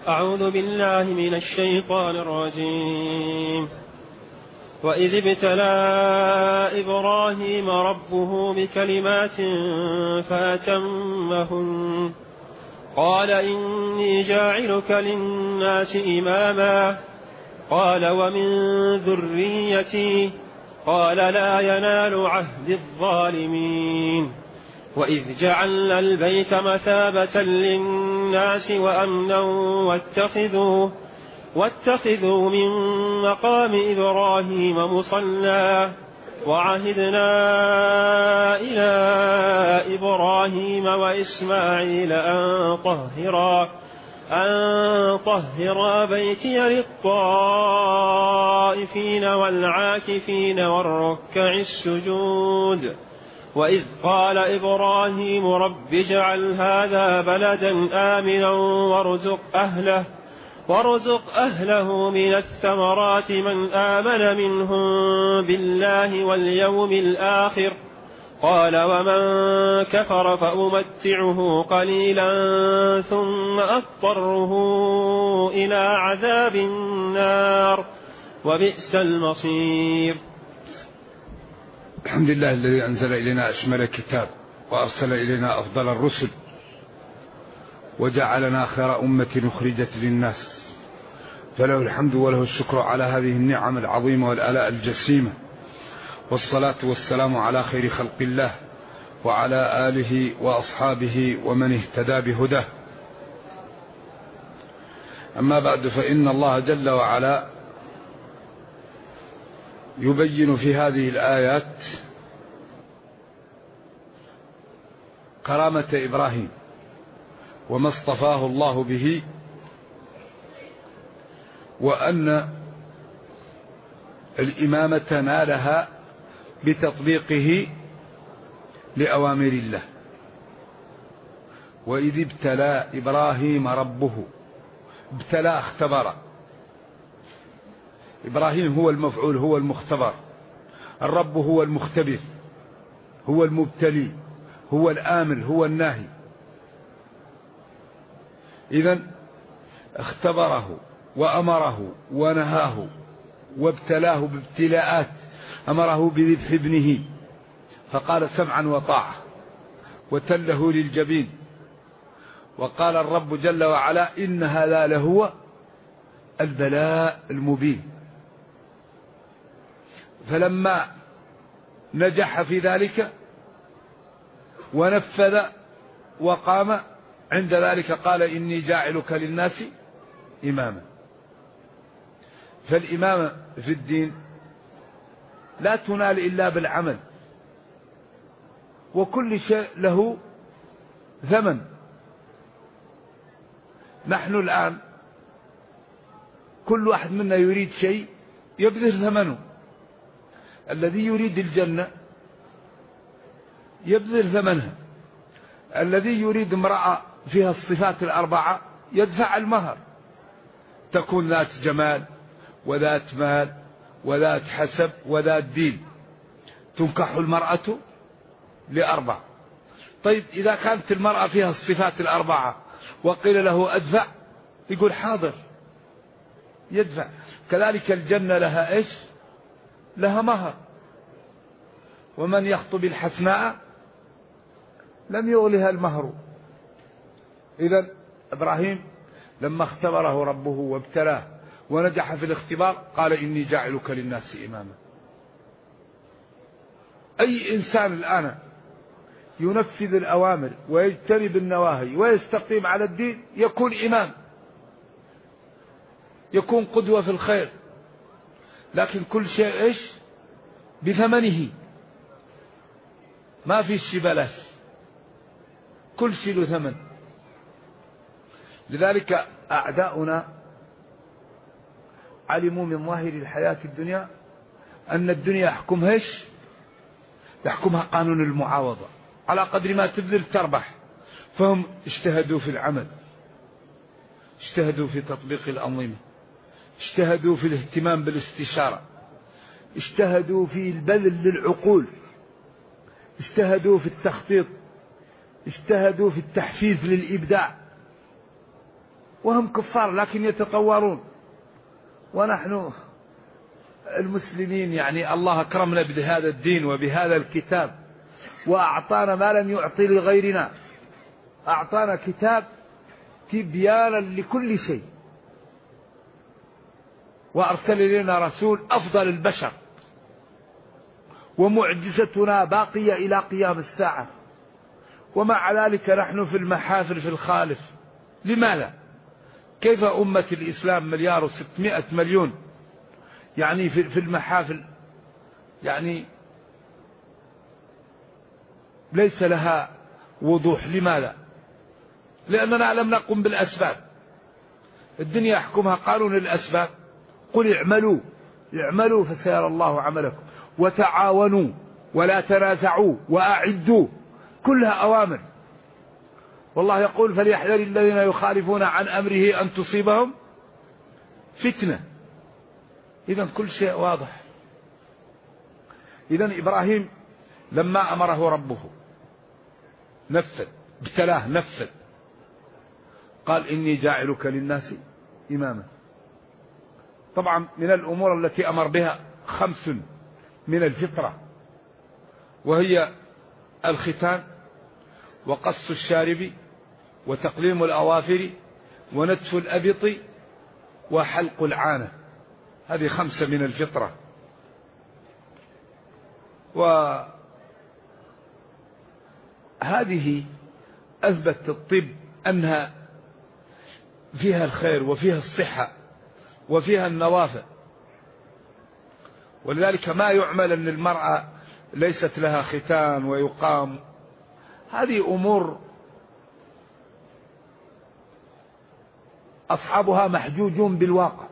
أعوذ بالله من الشيطان الرجيم. وإذ ابتلى إبراهيم ربه بكلمات فأتمهن قال إني جاعلك للناس إماما قال ومن ذريتي قال لا ينال عهد الظالمين. وإذ جعلنا البيت مثابة للناس وأمنا واتخذوا من مقام إبراهيم مصلى وعهدنا إلى إبراهيم وإسماعيل أن طهرا بيتي للطائفين والعاكفين والركع السجود. وإذ قال إبراهيم رب اجعل هذا بلدا آمنا وارزق أهله من الثمرات من آمن منهم بالله واليوم الآخر قال ومن كفر فأمتعه قليلا ثم أضطره إلى عذاب النار وبئس المصير. الحمد لله الذي أنزل إلينا أشمل الكتاب وأرسل إلينا أفضل الرسل وجعلنا خير أمة أخرجت للناس، فله الحمد وله الشكر على هذه النعم العظيمة والآلاء الجسيمة، والصلاة والسلام على خير خلق الله وعلى آله وأصحابه ومن اهتدى بهداه. أما بعد، فإن الله جل وعلا يبين في هذه الآيات كرامة إبراهيم وما اصطفاه الله به، وأن الإمامة نالها بتطبيقه لأوامر الله. وإذ ابتلى إبراهيم ربه، ابتلى اختبر، إبراهيم هو المفعول هو المختبر، الرب هو المختبر هو المبتلي هو الآمر هو الناهي. إذن اختبره وأمره ونهاه وابتلاه بابتلاءات، أمره بذبح ابنه فقال سمعا وطاعة وتله للجبين، وقال الرب جل وعلا إن هذا لهو البلاء المبين. فلما نجح في ذلك ونفذ وقام عند ذلك قال إني جاعلك للناس إماما. فالإمامة في الدين لا تنال إلا بالعمل، وكل شيء له ثمن. نحن الآن كل واحد منا يريد شيء يبذل ثمنه. الذي يريد الجنة يبذل ثمنها، الذي يريد امرأة فيها الصفات الأربعة يدفع المهر، تكون ذات جمال وذات مال وذات حسب وذات دين. تنكح المرأة لأربع. طيب إذا كانت المرأة فيها الصفات الأربعة وقيل له أدفع، يقول حاضر يدفع. كذلك الجنة لها إيش؟ لها مهر. ومن يخطب الحسناء لم يغلها المهر. إذن إبراهيم لما اختبره ربه وابتلاه ونجح في الاختبار قال إني جاعلك للناس إماما. أي إنسان الآن ينفذ الأوامر ويجتنب النواهي ويستقيم على الدين يكون إمام، يكون قدوة في الخير. لكن كل شيء إيش؟ بثمنه، ما في شيء بلاش، كل شيء له ثمن. لذلك أعداؤنا علموا من ظاهر الحياة الدنيا أن الدنيا يحكمها قانون المعاوضة، على قدر ما تبذل تربح. فهم اجتهدوا في العمل، اجتهدوا في تطبيق الأنظمة، اجتهدوا في الاهتمام بالاستشارة، اجتهدوا في البذل للعقول، اجتهدوا في التخطيط، اجتهدوا في التحفيز للإبداع. وهم كفار لكن يتطورون. ونحن المسلمين يعني الله أكرمنا بهذا الدين وبهذا الكتاب، وأعطانا ما لم يعطي لغيرنا، أعطانا كتاب تبيانا لكل شيء، وأرسل إلينا رسول أفضل البشر، ومعجزتنا باقية إلى قيام الساعة، ومع ذلك نحن في المحافل في الخالف. لماذا؟ كيف أمة الإسلام 1,600,000,000 يعني في المحافل يعني ليس لها وضوح؟ لماذا؟ لأننا لم نقم بالأسباب. الدنيا يحكمها قانون الأسباب. قل اعملوا فسيرى الله عملكم وتعاونوا ولا تنازعوا وأعدوا، كلها أوامر. والله يقول فليحذر الذين يخالفون عن أمره أن تصيبهم فتنة. إذن كل شيء واضح. إذن إبراهيم لما أمره ربه نفذ، ابتلاه نفذ. قال إني جاعلك للناس إماما. طبعا من الأمور التي أمر بها 5 من الفطرة، وهي الختان وقص الشارب وتقليم الأظافر ونتف الأبط وحلق العانة. هذه 5 من الفطرة. وهذه أثبت الطب أنها فيها الخير وفيها الصحة وفيها النوافع. ولذلك ما يعمل أن المرأة ليست لها ختان ويقام، هذه أمور أصحابها محجوجون بالواقع.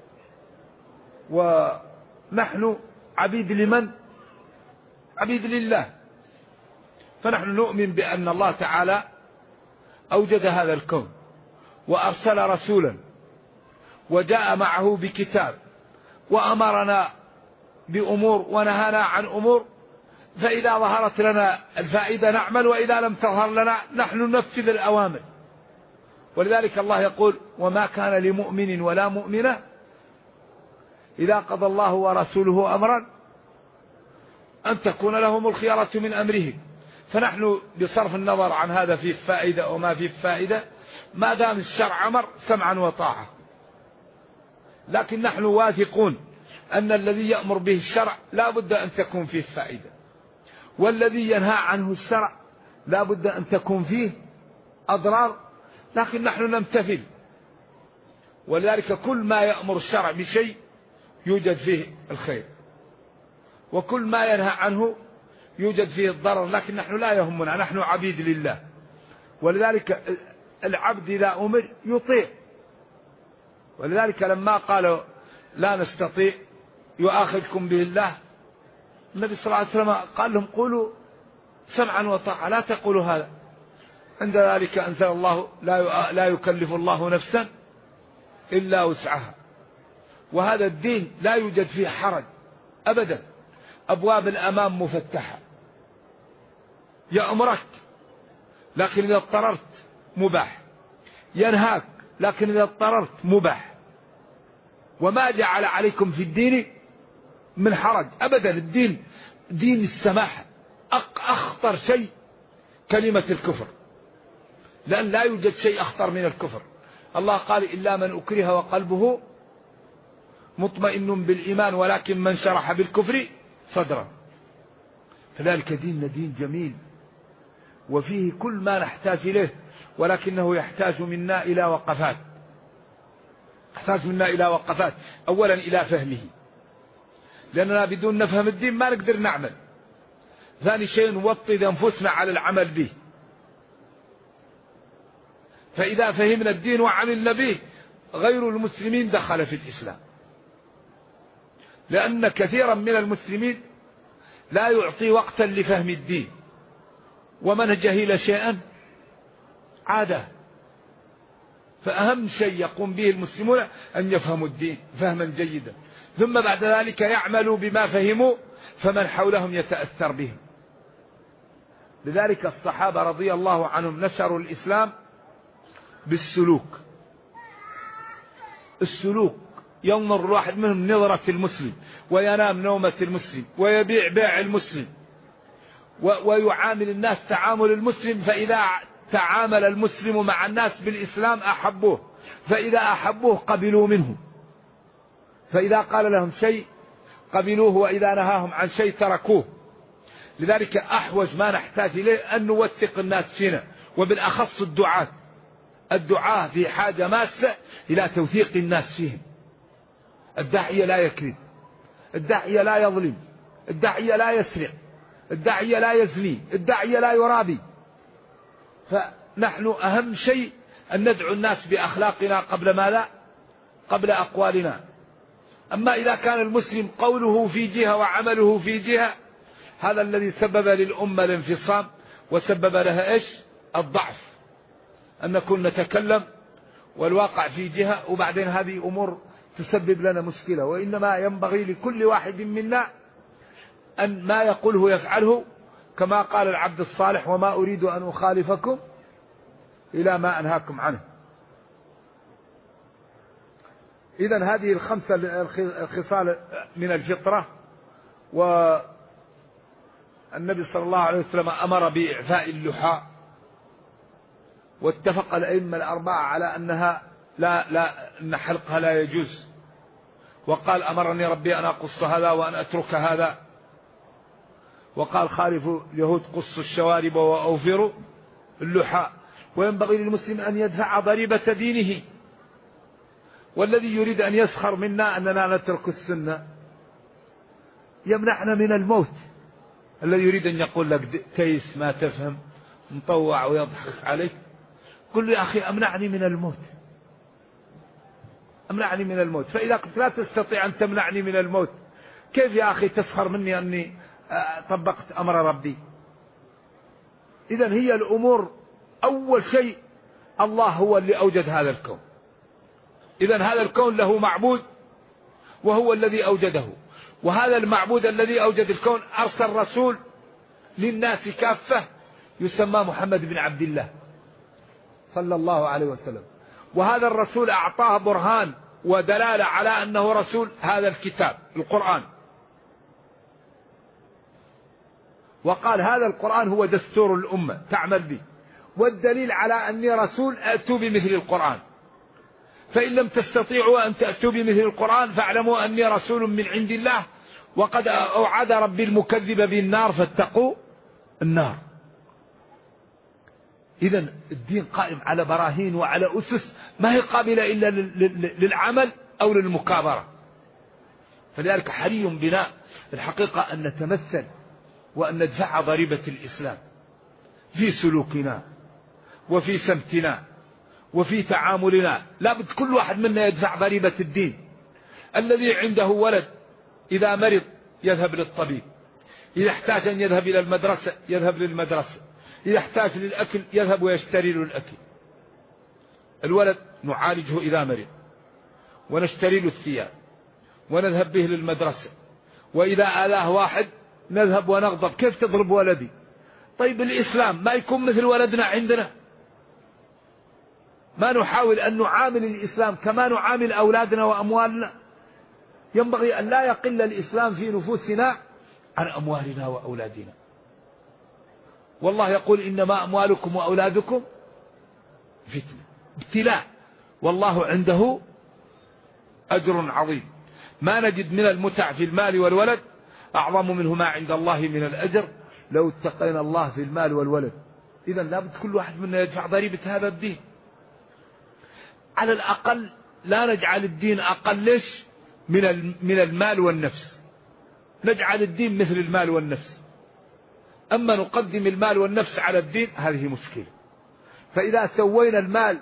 ونحن عبيد لمن؟ عبيد لله. فنحن نؤمن بأن الله تعالى أوجد هذا الكون وأرسل رسولا وجاء معه بكتاب وأمرنا بأمور ونهانا عن أمور، فإذا ظهرت لنا الفائدة نعمل، وإذا لم تظهر لنا نحن ننفذ الأوامر. ولذلك الله يقول وما كان لمؤمن ولا مؤمنة إذا قضى الله ورسوله أمرا أن تكون لهم الخيارة من أمرهم. فنحن بصرف النظر عن هذا فيه فائدة وما فيه فائدة، ما دام الشرع أمر سمعا وطاعة. لكن نحن واثقون أن الذي يأمر به الشرع لا بد أن تكون فيه فائدة، والذي ينهى عنه الشرع لا بد أن تكون فيه أضرار، لكن نحن نمتثل. ولذلك كل ما يأمر الشرع بشيء يوجد فيه الخير، وكل ما ينهى عنه يوجد فيه الضرر، لكن نحن لا يهمنا، نحن عبيد لله. ولذلك العبد إذا أمر يطيع. ولذلك لما قالوا لا نستطيع يؤاخذكم به الله، النبي صلى الله عليه وسلم قال لهم قولوا سمعا وطاعة، لا تقولوا هذا. عند ذلك أنزل الله لا يكلف الله نفسا إلا وسعها. وهذا الدين لا يوجد فيه حرج أبدا، أبواب الأمام مفتحة. يأمرك لكن إذا اضطررت مباح، ينهاك لكن إذا اضطررت مباح. وما جعل عليكم في الدين من حرج أبدا. الدين دين السماحة. أخطر شيء كلمة الكفر، لأن لا يوجد شيء أخطر من الكفر. الله قال إلا من أكره وقلبه مطمئن بالإيمان ولكن من شرح بالكفر صدرا. فذلك ديننا دين جميل وفيه كل ما نحتاج إليه، ولكنه يحتاج منا إلى وقفات. يحتاج منا إلى وقفات. أولا إلى فهمه، لأننا بدون نفهم الدين ما نقدر نعمل. ثاني شيء نوطد أنفسنا على العمل به. فإذا فهمنا الدين وعملنا به غير المسلمين دخل في الإسلام. لأن كثيرا من المسلمين لا يعطي وقتا لفهم الدين، ومن جهل شيئا عاده. فأهم شيء يقوم به المسلمون أن يفهموا الدين فهما جيدا، ثم بعد ذلك يعملوا بما فهموا، فمن حولهم يتأثر بهم. لذلك الصحابة رضي الله عنهم نشروا الإسلام بالسلوك، السلوك، ينظر الواحد منهم نظرة المسلم، وينام نومة المسلم، ويبيع بيع المسلم، ويعامل الناس تعامل المسلم. فإذا تعامل المسلم مع الناس بالإسلام أحبوه، فإذا أحبوه قبلوا منه، فإذا قال لهم شيء قبلوه، وإذا نهاهم عن شيء تركوه. لذلك أحوج ما نحتاج إليه أن نوثق الناس فينا، وبالأخص الدعاة في حاجة ماسة إلى توثيق الناس فيهم. الداعية لا يكذب، الداعية لا يظلم، الداعية لا يسرق، الداعية لا يزني، الداعية لا يرابي. فنحن أهم شيء أن ندعو الناس بأخلاقنا قبل ما لا قبل أقوالنا. أما إذا كان المسلم قوله في جهة وعمله في جهة، هذا الذي سبب للأمة الانفصام، وسبب لها إيش؟ الضعف، أن نكون نتكلم والواقع في جهة، وبعدين هذه أمور تسبب لنا مشكلة. وإنما ينبغي لكل واحد منا أن ما يقوله يفعله، كما قال العبد الصالح: وما أريد أن أخالفكم إلى ما أنهاكم عنه. إذن هذه الخمسة الخصال من الفطرة. والنبي صلى الله عليه وسلم أمر بإعفاء اللحى، واتفق الأئمة الأربعة على أنها أن حلقها لا يجوز، وقال: أمرني ربي أن أقص هذا وأن أترك هذا، وقال: خالفوا اليهود قصوا الشوارب وأوفروا اللحى. وينبغي للمسلم أن يدفع ضريبة دينه. والذي يريد أن يسخر منا أننا نترك السنة يمنعنا من الموت. الذي يريد أن يقول لك كيس ما تفهم مطوع ويضحك عليك، قل له: يا أخي أمنعني من الموت، أمنعني من الموت. فإذا كنت لا تستطيع أن تمنعني من الموت، كيف يا أخي تسخر مني أني طبقت أمر ربي؟ إذن هي الأمور، أول شيء الله هو اللي أوجد هذا الكون. إذن هذا الكون له معبود، وهو الذي أوجده. وهذا المعبود الذي أوجد الكون أرسل رسول للناس كافة يسمى محمد بن عبد الله صلى الله عليه وسلم. وهذا الرسول أعطاه برهان ودلالة على أنه رسول، هذا الكتاب القرآن. وقال: هذا القرآن هو دستور الأمة تعمل به، والدليل على أني رسول أتوا بمثل القرآن، فإن لم تستطيعوا أن تأتوا بمثل القرآن فاعلموا أني رسول من عند الله، وقد أوعد ربي المكذب بالنار فاتقوا النار. إذن الدين قائم على براهين وعلى أسس ما هي قابلة إلا للعمل أو للمكابرة. فلذلك حري بنا الحقيقة أن نتمثل وأن ندفع ضريبة الإسلام في سلوكنا وفي سمتنا وفي تعاملنا. لا بد كل واحد منا يدفع ضريبة الدين. الذي عنده ولد إذا مرض يذهب للطبيب، إذا احتاج أن يذهب إلى المدرسة يذهب للمدرسة، إذا احتاج للأكل يذهب ويشتري له الأكل. الولد نعالجه إذا مرض، ونشتري له الثياب، ونذهب به للمدرسة. وإذا آلاه واحد نذهب ونغضب: كيف تضرب ولدي؟ طيب الإسلام ما يكون مثل ولدنا عندنا؟ ما نحاول أن نعامل الإسلام كما نعامل أولادنا وأموالنا؟ ينبغي أن لا يقل الإسلام في نفوسنا عن أموالنا وأولادنا. والله يقول: إنما أموالكم وأولادكم فتنة، ابتلاء، والله عنده أجر عظيم. ما نجد من المتع في المال والولد أعظم منه ما عند الله من الأجر لو اتقينا الله في المال والولد. إذن لابد كل واحد منا يدفع ضريبة هذا الدين. على الأقل لا نجعل الدين أقل من المال والنفس، نجعل الدين مثل المال والنفس. أما نقدم المال والنفس على الدين هذه مشكلة. فإذا سوينا المال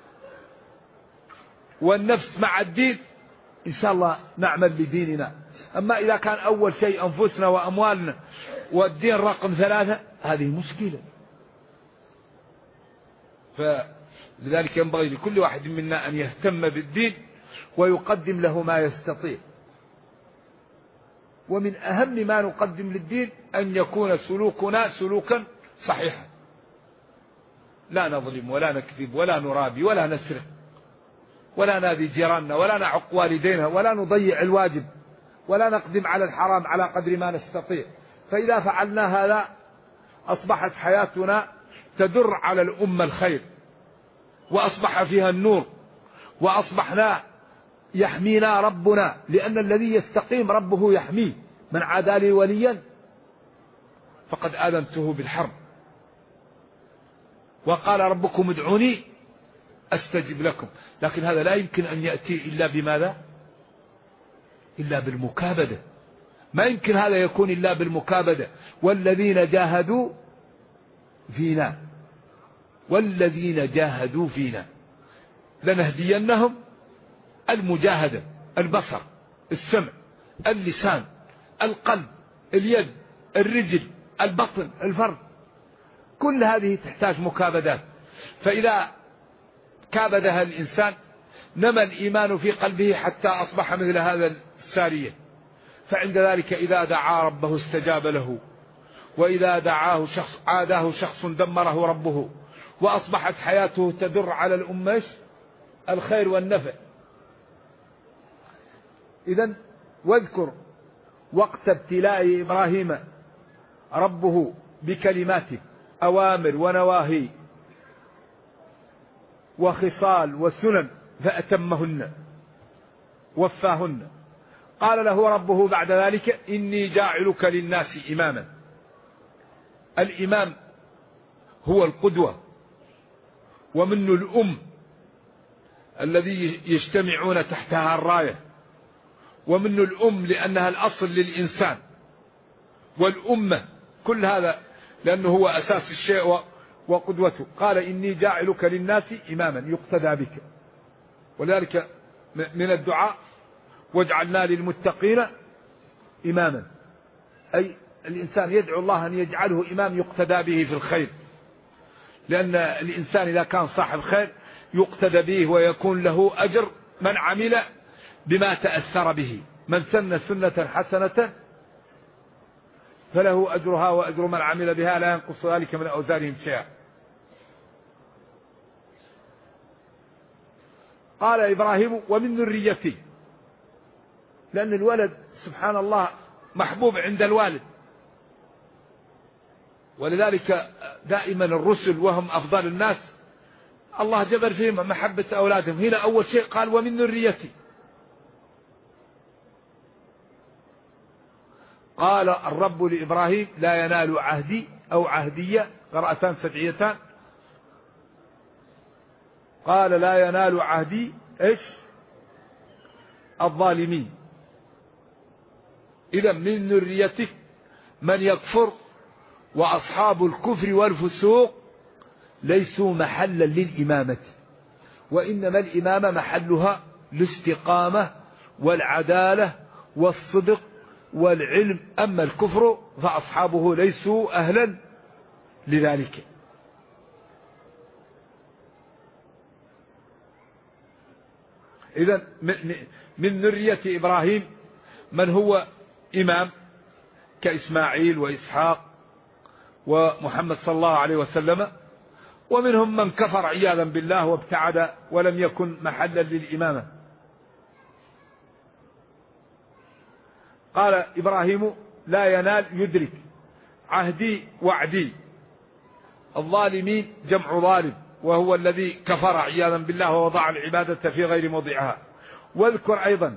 والنفس مع الدين إن شاء الله نعمل بديننا. أما إذا كان أول شيء أنفسنا وأموالنا والدين رقم 3 هذه مشكلة. فلذلك ينبغي لكل واحد منا أن يهتم بالدين ويقدم له ما يستطيع. ومن أهم ما نقدم للدين أن يكون سلوكنا سلوكا صحيحا، لا نظلم ولا نكذب ولا نرابي ولا نسرق ولا ناذي جيراننا ولا نعق والدينا ولا نضيع الواجب ولا نقدم على الحرام على قدر ما نستطيع. فإذا فعلنا هذا أصبحت حياتنا تدر على الأمة الخير، وأصبح فيها النور، وأصبحنا يحمينا ربنا، لأن الذي يستقيم ربه يحميه. من عادى لي وليا فقد آذنته بالحرب. وقال ربكم ادعوني أستجب لكم. لكن هذا لا يمكن أن يأتي إلا بماذا؟ إلا بالمكابدة. ما يمكن هذا يكون إلا بالمكابدة. والذين جاهدوا فينا، والذين جاهدوا فينا لنهدينهم. المجاهدة، البصر، السمع، اللسان، القلب، اليد، الرجل، البطن، الفرد، كل هذه تحتاج مكابدات. فإذا كابدها الإنسان نمى الإيمان في قلبه حتى أصبح مثل هذا السارية. فعند ذلك إذا دعا ربه استجاب له، وإذا دعاه شخص عاداه شخص دمره ربه، وأصبحت حياته تدر على الأمة الخير والنفع. إذن واذكر وقت ابتلاء إبراهيم ربه بكلمات أوامر ونواهي وخصال وسنن فأتمهن وفاهن. قال له ربه بعد ذلك إني جاعلك للناس إماما. الإمام هو القدوة، ومن الأم الذي يجتمعون تحتها الراية، ومن الأم لأنها الأصل للإنسان، والأمة كل هذا لأنه هو أساس الشيء وقدوته. قال إني جاعلك للناس إماما يقتدى بك. ولذلك من الدعاء واجعلنا للمتقين إماما، أي الإنسان يدعو الله أن يجعله إمام يقتدى به في الخير، لأن الإنسان إذا كان صاحب خير يقتدى به ويكون له أجر من عمل بما تأثر به. من سن سنة حسنة فله أجرها وأجر من عمل بها لا ينقص ذلك من أوزارهم شيئا. قال إبراهيم ومن ذريتي، لأن الولد سبحان الله محبوب عند الوالد، ولذلك دائما الرسل وهم أفضل الناس الله جبر فيهم محبة أولادهم. هنا أول شيء قال ومن ذريتي. قال الرب لإبراهيم لا ينال عهدي أو عهدية، قراءتان سبعيتان. قال لا ينال عهدي إيش؟ الظالمين. إذا من ذريتك من يكفر، وأصحاب الكفر والفسوق ليسوا محلا للإمامة، وإنما الإمامة محلها الاستقامة والعدالة والصدق والعلم. أما الكفر فأصحابه ليسوا أهلا لذلك. إذن من ذرية إبراهيم من هو إمام كإسماعيل وإسحاق ومحمد صلى الله عليه وسلم، ومنهم من كفر عياذا بالله وابتعد ولم يكن محلا للإمامة. قال إبراهيم لا ينال يدرك عهدي وعدي. الظالمين جمع ظالم، وهو الذي كفر عياذا بالله ووضع العبادة في غير موضعها. واذكر أيضا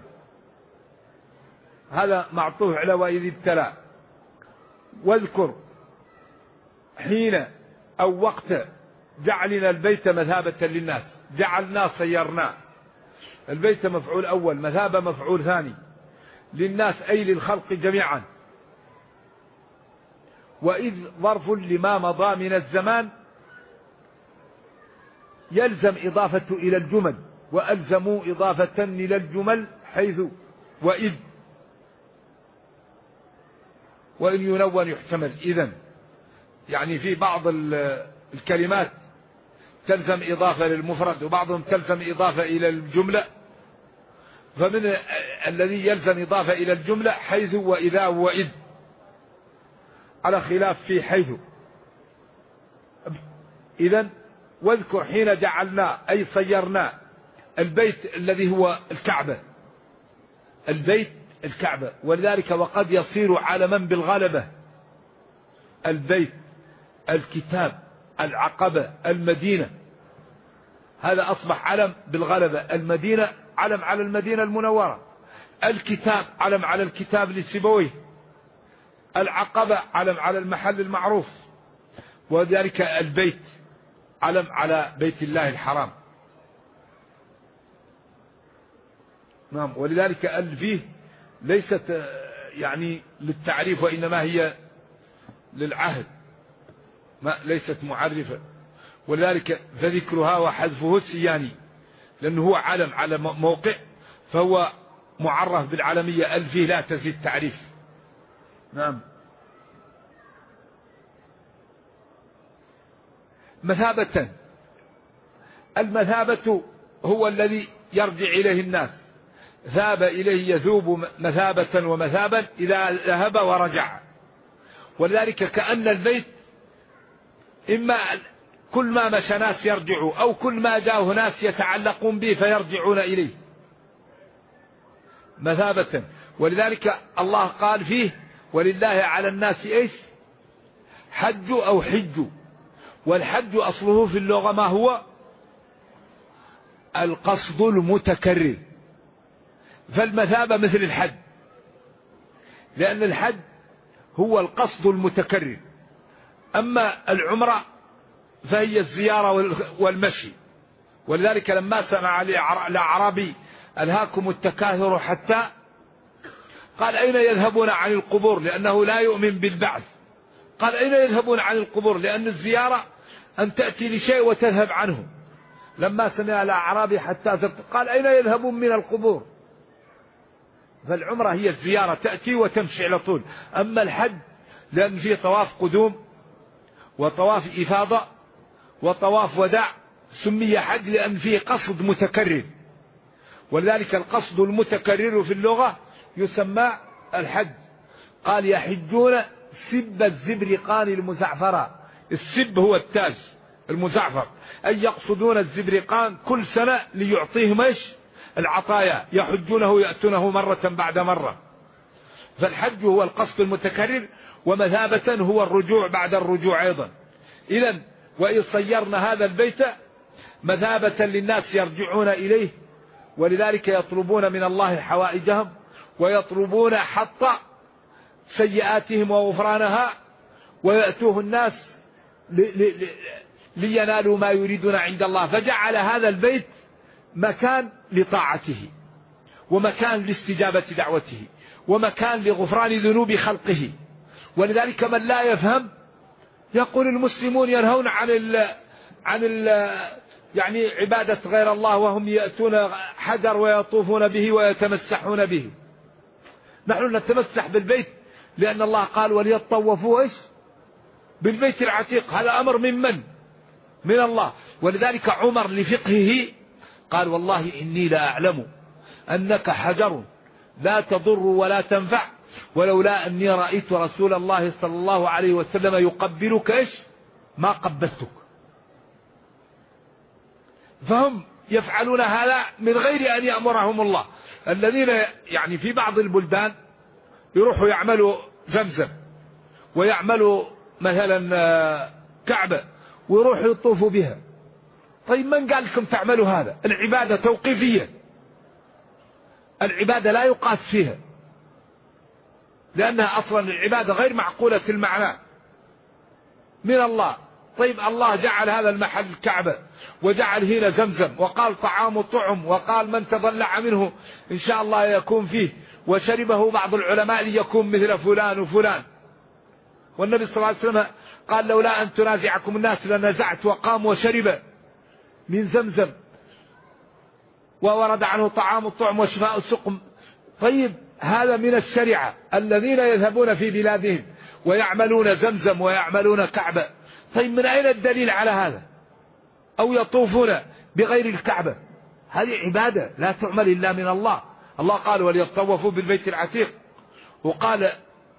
هذا معطوف على وإذ ابتلى. واذكر حين أو وقت جعلنا البيت مثابة للناس. جعلنا صيرنا. البيت مفعول أول، مثابة مفعول ثاني. للناس أي للخلق جميعا. وإذ ظرف لما مضى من الزمان يلزم إضافة إلى الجمل، وألزموا إضافة إلى الجمل حيث وإذ، وإن ينون يحتمل. إذن يعني في بعض الكلمات تلزم إضافة للمفرد، وبعضهم تلزم إضافة إلى الجملة. فمن الذي يلزم إضافة إلى الجملة حيث وإذا وإذ، على خلاف في حيث. إذن واذكر حين جعلنا أي صيرنا البيت الذي هو الكعبة، البيت الكعبة. ولذلك وقد يصير علما بالغلبة، البيت، الكتاب، العقبة، المدينة، هذا أصبح علم بالغلبة. المدينة علم على المدينة المنورة، الكتاب علم على الكتاب لسيبويه، العقبة علم على المحل المعروف، وذلك البيت علم على بيت الله الحرام. نعم. ولذلك فيه ليست يعني للتعريف، وإنما هي للعهد، ما ليست معرفة. ولذلك فذكرها وحذفه السياني، لأنه هو علم على موقع فهو معرف بالعلمية، فيه لا تزيد تعريف. نعم. مثابة، المثابة هو الذي يرجع إليه الناس، ذاب إليه يذوب مثابة ومثابا إذا ذهب ورجع. ولذلك كأن البيت إما كل ما مشى ناس يرجعوا، أو كل ما جاءه ناس يتعلقون به فيرجعون إليه مثابة. ولذلك الله قال فيه ولله على الناس إيش؟ حج أو حج. والحج أصله في اللغة ما هو؟ القصد المتكرر. فالمثابة مثل الحج، لأن الحج هو القصد المتكرر. أما العمرة فهي الزيارة والمشي. ولذلك لما سمع الأعرابي ألهاكم التكاثر حتى، قال أين يذهبون عن القبور؟ لأنه لا يؤمن بالبعث. قال أين يذهبون عن القبور؟ لأن الزيارة أن تأتي لشيء وتذهب عنه. لما سمع الأعرابي حتى زرت قال أين يذهبون من القبور؟ فالعمرة هي الزيارة، تأتي وتمشي على طول. أما الحج لأن فيه طواف قدوم وطواف إفاضة وطواف وداع، سمي حج لأن فيه قصد متكرر. ولذلك القصد المتكرر في اللغة يسمى الحج. قال يحجون سب الزبرقان المزعفرة. السب هو التاج المزعفر، أي يقصدون الزبرقان كل سنة ليعطيهم ايش؟ العطايا، يحجونه يأتونه مرة بعد مرة. فالحج هو القصد المتكرر، ومثابة هو الرجوع بعد الرجوع أيضا. إذن وإذ صيرنا هذا البيت مثابة للناس يرجعون إليه. ولذلك يطلبون من الله حوائجهم، ويطلبون حط سيئاتهم وغفرانها، ويأتوه الناس لينالوا ما يريدون عند الله. فجعل هذا البيت مكان لطاعته، ومكان لاستجابة دعوته، ومكان لغفران ذنوب خلقه. ولذلك من لا يفهم يقول المسلمون ينهون عن يعني عبادة غير الله، وهم يأتون حجر ويطوفون به ويتمسحون به. نحن نتمسح بالبيت لأن الله قال وليطوفوا ايش؟ بالبيت العتيق. هذا أمر من الله. ولذلك عمر لفقهه قال والله إني لا أعلم أنك حجر لا تضر ولا تنفع، ولولا أني رأيت رسول الله صلى الله عليه وسلم يقبلك ايش؟ ما قبلتك. فهم يفعلون هذا من غير أن يأمرهم الله. الذين يعني في بعض البلدان يروحوا يعملوا زمزم، ويعملوا مثلا كعبة، ويروحوا يطوفوا بها. طيب من قال لكم تعملوا هذا؟ العبادة توقيفية، العبادة لا يقاس فيها، لأنها أصلا العبادة غير معقولة المعنى من الله. طيب الله جعل هذا المحل الكعبة، وجعل هنا زمزم، وقال طعام طعم، وقال من تضلع منه إن شاء الله يكون فيه، وشربه بعض العلماء ليكون مثل فلان وفلان. والنبي صلى الله عليه وسلم قال لولا أن تنازعكم الناس لنزعت، وقام وشرب من زمزم، وورد عنه طعام الطعم وشفاء السقم. طيب هذا من الشريعة. الذين يذهبون في بلادهم ويعملون زمزم ويعملون كعبة، طيب من أين الدليل على هذا؟ أو يطوفون بغير الكعبة، هذه عبادة لا تعمل إلا من الله. الله قال وليطوفوا بالبيت العتيق، وقال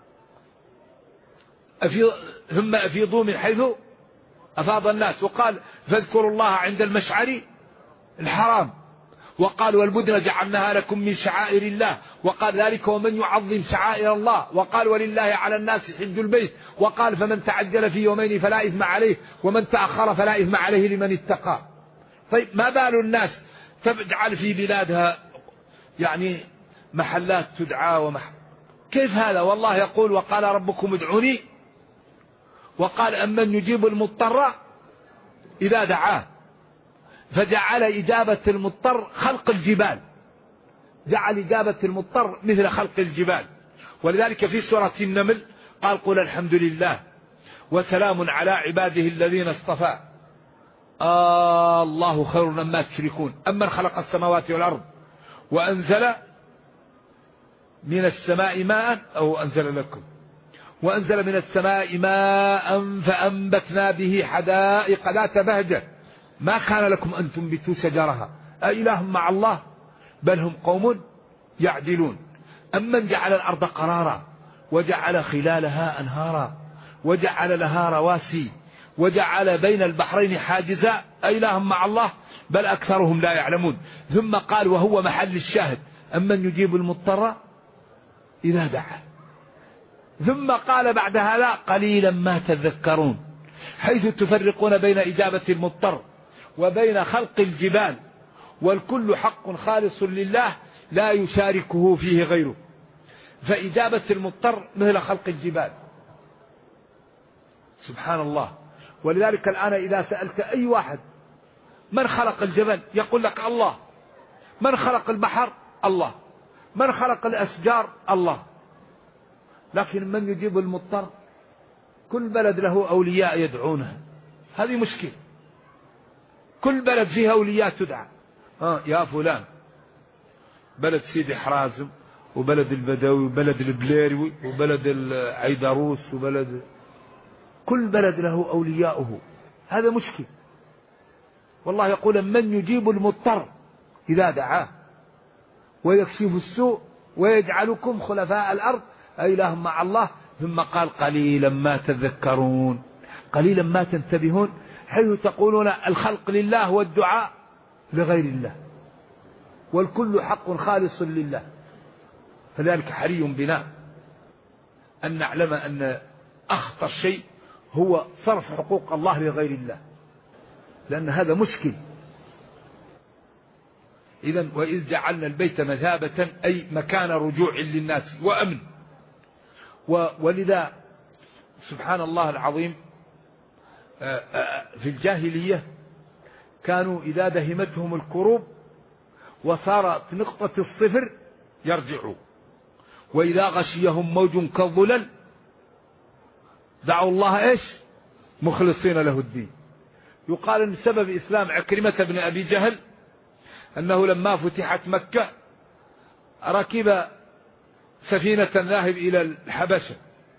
ثم أفيضوا من حيث أفاض الناس، وقال فاذكروا الله عند المشعر الحرام، وقال والبدن جعلناها لكم من شعائر الله، وقال ذلك ومن يعظم شعائر الله، وقال ولله على الناس حج البيت، وقال فمن تعجل في يومين فلا إثم عليه ومن تأخر فلا إثم عليه لمن اتقى. طيب ما بال الناس تجعل في بلادها يعني محلات تدعى كيف هذا؟ والله يقول وقال ربكم ادعوني، وقال أمن يجيب المضطر إذا دعاه، فجعل إجابة المضطر خلق الجبال، جعل إجابة المضطر مثل خلق الجبال. ولذلك في سورة النمل قال قل الحمد لله وسلام على عباده الذين اصطفى الله خير مما تشركون أمن خلق السماوات والأرض وأنزل من السماء ماء أو أنزل لكم وأنزل من السماء ماء فأنبتنا به حدائق ذات بهجة ما كان لكم أن تنبتوا شجرها أإله مع الله بل هم قوم يعدلون. أمن جعل الأرض قرارا وجعل خلالها أنهارا وجعل لها رواسي وجعل بين البحرين حاجزا أإله مع الله بل أكثرهم لا يعلمون. ثم قال وهو محل الشاهد أمن يجيب المضطر إذا دعا. ثم قال بعد هذا قليلا ما تذكرون، حيث تفرقون بين إجابة المضطر وبين خلق الجبال، والكل حق خالص لله لا يشاركه فيه غيره. فإجابة المضطر مثل خلق الجبال سبحان الله. ولذلك الآن إذا سألت أي واحد من خلق الجبل يقول لك الله، من خلق البحر الله، من خلق الأشجار الله. لكن من يجيب المضطر؟ كل بلد له أولياء يدعونه، هذه مشكلة. كل بلد فيها أولياء تدعى يا فلان، بلد سيدي حرازم وبلد البدوي وبلد البليروي وبلد العيدروس وبلد، كل بلد له أولياؤه، هذا مشكل. والله يقول من يجيب المضطر إذا دعاه ويكشف السوء ويجعلكم خلفاء الأرض أإله مع الله. ثم قال قليلا ما تذكرون، قليلا ما تنتبهون، حيث تقولون الخلق لله والدعاء لغير الله، والكل حق خالص لله. فذلك حري بنا أن نعلم أن أخطر شيء هو صرف حقوق الله لغير الله، لأن هذا مشكل. إذن وإذ جعلنا البيت مثابة أي مكان رجوع للناس وأمن. ولذا سبحان الله العظيم في الجاهلية كانوا إذا دهمتهم الكروب وصارت نقطة الصفر يرجعوا، وإذا غشيهم موج كالظلل دعوا الله إيش مخلصين له الدين. يقال أن سبب إسلام عكرمة بن أبي جهل أنه لما فتحت مكة ركب سفينة ذاهب إلى الحبشة،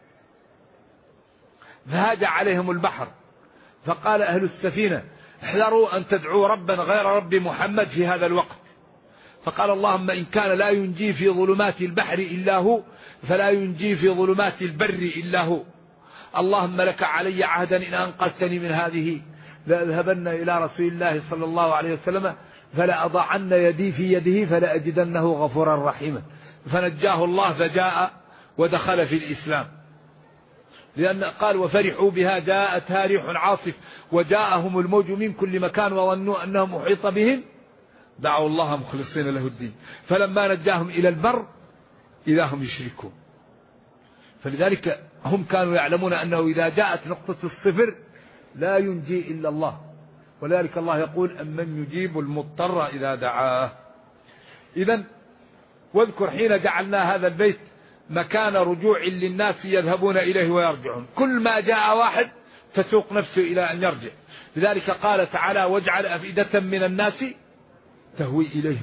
فهاج عليهم البحر، فقال أهل السفينة احذروا أن تدعوا ربا غير رب محمد في هذا الوقت. فقال اللهم إن كان لا ينجي في ظلمات البحر إلا هو فلا ينجي في ظلمات البر إلا هو. اللهم لك علي عهدا إن أنقذتني من هذه لأذهبن إلى رسول الله صلى الله عليه وسلم فلأضعن يدي في يده فلأجدنه غفورا رحيما. فنجاه الله فجاء ودخل في الإسلام، لأن قال وفرحوا بها جاءتها ريح عاصف وجاءهم الموج من كل مكان وظنوا أنهم محيط بهم دعوا الله مخلصين له الدين فلما نجاهم إلى البر إذا هم يشركون. فلذلك هم كانوا يعلمون أنه إذا جاءت نقطة الصفر لا ينجي إلا الله. ولذلك الله يقول أمن يجيب المضطر إذا دعاه. إذن واذكر حين جعلنا هذا البيت مكان رجوع للناس يذهبون إليه ويرجعون، كل ما جاء واحد تسوق نفسه إلى أن يرجع. لذلك قال تعالى واجعل أفئدة من الناس تهوي إليهم.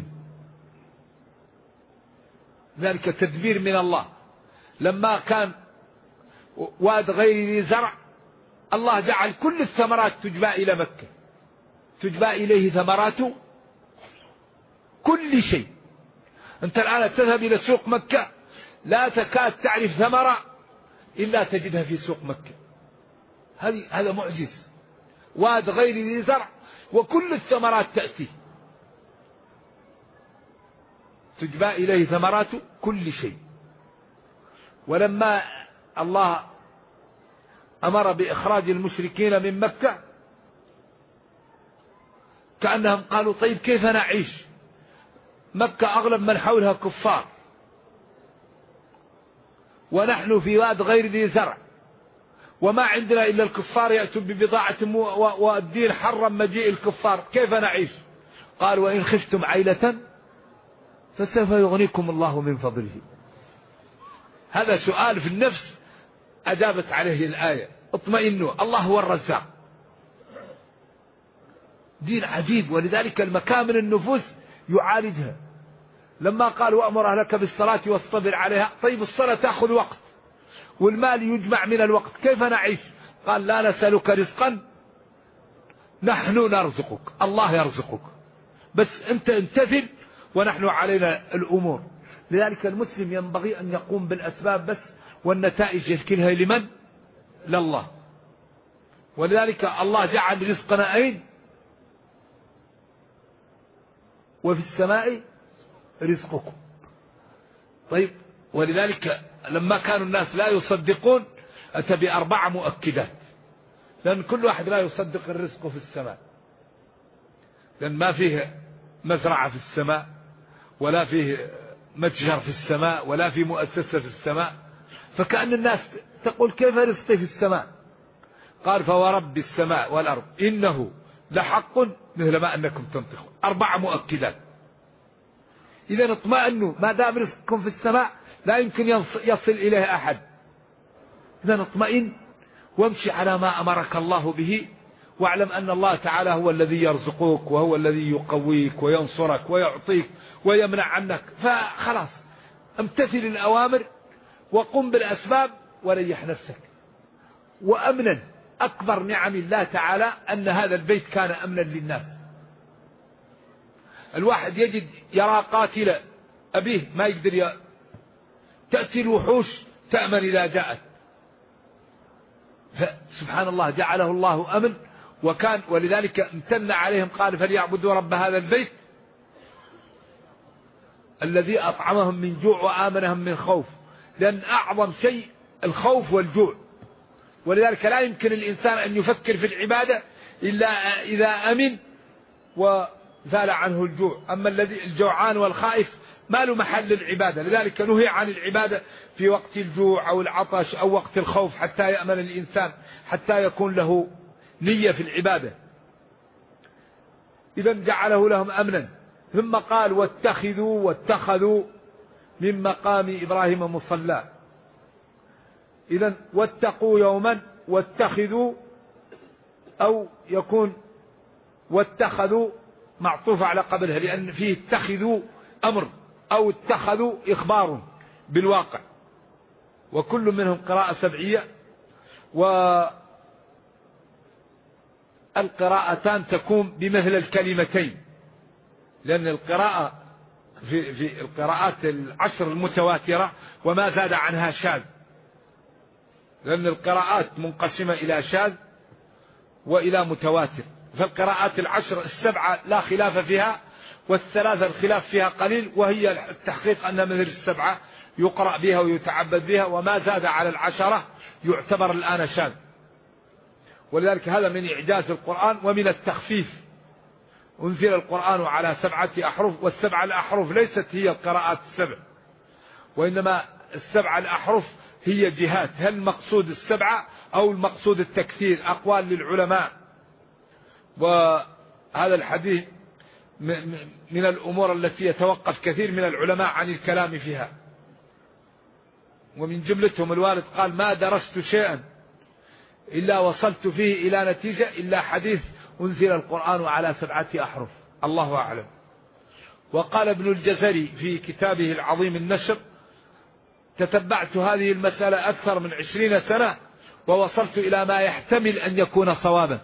ذلك تدبير من الله. لما كان واد غير ذي زرع الله جعل كل الثمرات تجبى إلى مكة، تجبى إليه ثمرات كل شيء. أنت الآن تذهب إلى سوق مكة لا تكاد تعرف ثمرة إلا تجدها في سوق مكة. هذا معجز. واد غير ذي زرع وكل الثمرات تأتي. تجبى إليه ثمرات كل شيء. ولما الله أمر بإخراج المشركين من مكة كأنهم قالوا طيب كيف نعيش؟ مكة أغلب من حولها كفار ونحن في واد غير ذي زرع وما عندنا إلا الكفار يأتوا ببضاعة والدين حرم مجيء الكفار، كيف نعيش؟ قال وإن خفتم عيلة فسوف يغنيكم الله من فضله. هذا سؤال في النفس أجابت عليه الآية اطمئنوا الله هو الرزاق. دين عجيب، ولذلك المكامن النفوس يعالجها. لما قال وأمر أهلك بالصلاة واصطبر عليها، طيب الصلاة تأخذ وقت والمال يجمع من الوقت، كيف نعيش؟ قال لا نسألك رزقا نحن نرزقك، الله يرزقك، بس أنت امتثل ونحن علينا الأمور. لذلك المسلم ينبغي أن يقوم بالأسباب بس، والنتائج يشكلها لمن؟ لله. ولذلك الله جعل رزقنا أين؟ وفي السماء رزقكم. طيب ولذلك لما كانوا الناس لا يصدقون أتى بأربع مؤكدات، لأن كل واحد لا يصدق الرزق في السماء، لأن ما فيه مزرعة في السماء ولا فيه متجر في السماء ولا فيه مؤسسة في السماء، فكأن الناس تقول كيف رزقي في السماء؟ قال فورب السماء والأرض إنه لحق مثل ما أنكم تنطقون. أربع مؤكدات. إذا اطمئنوا، ما دام رزقكم في السماء لا يمكن يصل إليه أحد. إذا اطمئن وامشي على ما أمرك الله به، واعلم أن الله تعالى هو الذي يرزقك وهو الذي يقويك وينصرك ويعطيك ويمنع عنك، فخلاص امتثل الأوامر وقم بالأسباب وريح نفسك. وأمنا أكبر نعم الله تعالى أن هذا البيت كان أمنا للناس. الواحد يجد يرى قاتل أبيه ما يقدر تأتي الوحوش تأمن إذا جاءت، فسبحان الله جعله الله أمن وكان، ولذلك امتن عليهم قال فليعبدوا رب هذا البيت الذي أطعمهم من جوع وآمنهم من خوف، لأن أعظم شيء الخوف والجوع. ولذلك لا يمكن الإنسان أن يفكر في العبادة إلا إذا أمن وزال عنه الجوع. أما الذي الجوعان والخائف ما له محل العبادة، لذلك نهي عن العبادة في وقت الجوع أو العطش أو وقت الخوف حتى يأمن الإنسان، حتى يكون له نية في العبادة. إذا جعله لهم أمنا. ثم قال واتخذوا من مقام إبراهيم مصلى. إذا واتقوا يوما، واتخذوا أو يكون واتخذوا معطوف على قبلها، لأن فيه اتخذوا أمر أو اتخذوا إخبار بالواقع، وكل منهم قراءة سبعية، والقراءتان تكون بمثل الكلمتين، لأن القراءة في القراءات العشر المتواترة وما زاد عنها شاذ، لأن القراءات منقسمة إلى شاذ وإلى متواتر. فالقراءات العشر السبعة لا خلاف فيها، والثلاثة الخلاف فيها قليل، وهي التحقيق أن مثل السبعة يقرأ بها ويتعبد بها، وما زاد على العشرة يعتبر الآن شاذ. ولذلك هذا من إعجاز القرآن ومن التخفيف. أنزل القرآن على 7 أحرف، والسبع الأحرف ليست هي القراءات السبع، وإنما السبع الأحرف هي جهات، هل المقصود السبعة أو المقصود التكثير؟ أقوال للعلماء. وهذا الحديث من الأمور التي يتوقف كثير من العلماء عن الكلام فيها، ومن جملتهم الوالد قال ما درست شيئا إلا وصلت فيه إلى نتيجة إلا حديث أنزل القرآن على 7 أحرف، الله أعلم. وقال ابن الجزري في كتابه العظيم النشر تتبعت هذه المسألة أكثر من 20 سنة ووصلت إلى ما يحتمل أن يكون صوابا،